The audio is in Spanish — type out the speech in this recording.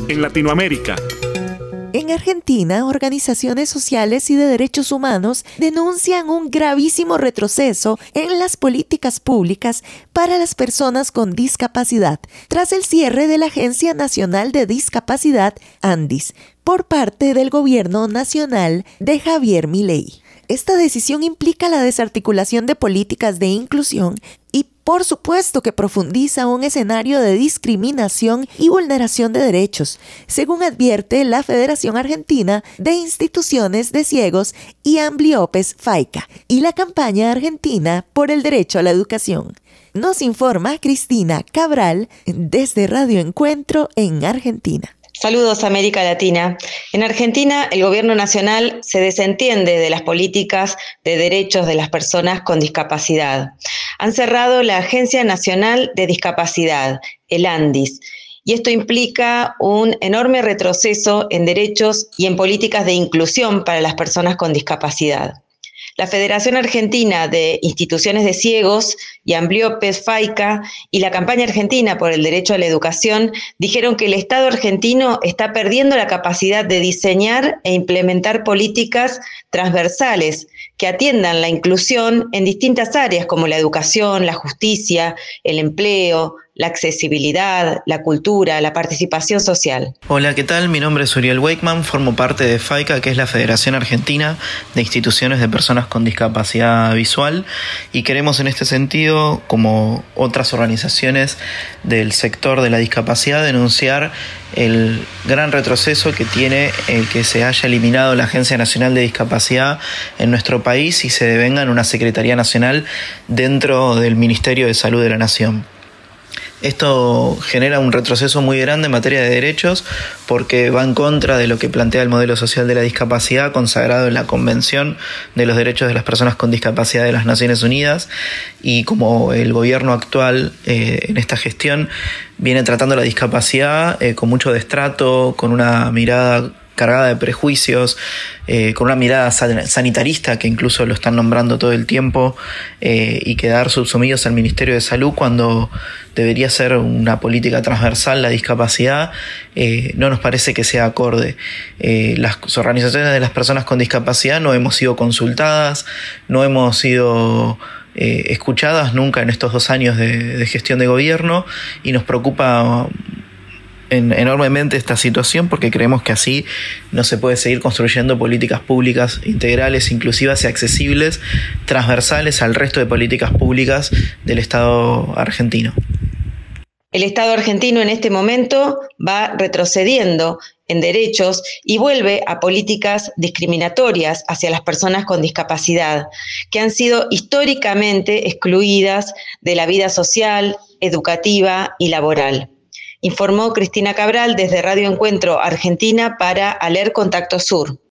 en Latinoamérica. En Argentina, organizaciones sociales y de derechos humanos denuncian un gravísimo retroceso en las políticas públicas para las personas con discapacidad, tras el cierre de la Agencia Nacional de Discapacidad, ANDIS, por parte del gobierno nacional de Javier Milei. Esta decisión implica la desarticulación de políticas de inclusión y, por supuesto, que profundiza un escenario de discriminación y vulneración de derechos, según advierte la Federación Argentina de Instituciones de Ciegos y Ambliopes, FAICA, y la Campaña Argentina por el Derecho a la Educación. Nos informa Cristina Cabral desde Radio Encuentro en Argentina. Saludos, América Latina. En Argentina, el gobierno nacional se desentiende de las políticas de derechos de las personas con discapacidad. Han cerrado la Agencia Nacional de Discapacidad, el ANDIS, y esto implica un enorme retroceso en derechos y en políticas de inclusión para las personas con discapacidad. La Federación Argentina de Instituciones de Ciegos y Ambliopes, FAICA, y la Campaña Argentina por el Derecho a la Educación dijeron que el Estado argentino está perdiendo la capacidad de diseñar e implementar políticas transversales que atiendan la inclusión en distintas áreas como la educación, la justicia, el empleo, la accesibilidad, la cultura, la participación social. Hola, ¿qué tal? Mi nombre es Uriel Wakeman, formo parte de FAICA, que es la Federación Argentina de Instituciones de Personas con Discapacidad Visual, y queremos en este sentido, como otras organizaciones del sector de la discapacidad, denunciar el gran retroceso que tiene el que se haya eliminado la Agencia Nacional de Discapacidad en nuestro país y se devenga en una Secretaría Nacional dentro del Ministerio de Salud de la Nación. Esto genera un retroceso muy grande en materia de derechos porque va en contra de lo que plantea el modelo social de la discapacidad consagrado en la Convención de los Derechos de las Personas con Discapacidad de las Naciones Unidas, y como el gobierno actual en esta gestión viene tratando la discapacidad con mucho destrato, con una mirada cargada de prejuicios, con una mirada sanitarista que incluso lo están nombrando todo el tiempo, y quedar subsumidos al Ministerio de Salud cuando debería ser una política transversal la discapacidad, no nos parece que sea acorde. Las organizaciones de las personas con discapacidad no hemos sido consultadas, no hemos sido escuchadas nunca en estos 2 años de gestión de gobierno, y nos preocupa enormemente esta situación porque creemos que así no se puede seguir construyendo políticas públicas integrales, inclusivas y accesibles, transversales al resto de políticas públicas del Estado argentino. El Estado argentino en este momento va retrocediendo en derechos y vuelve a políticas discriminatorias hacia las personas con discapacidad, que han sido históricamente excluidas de la vida social, educativa y laboral. Informó Cristina Cabral desde Radio Encuentro Argentina para ALER Contacto Sur.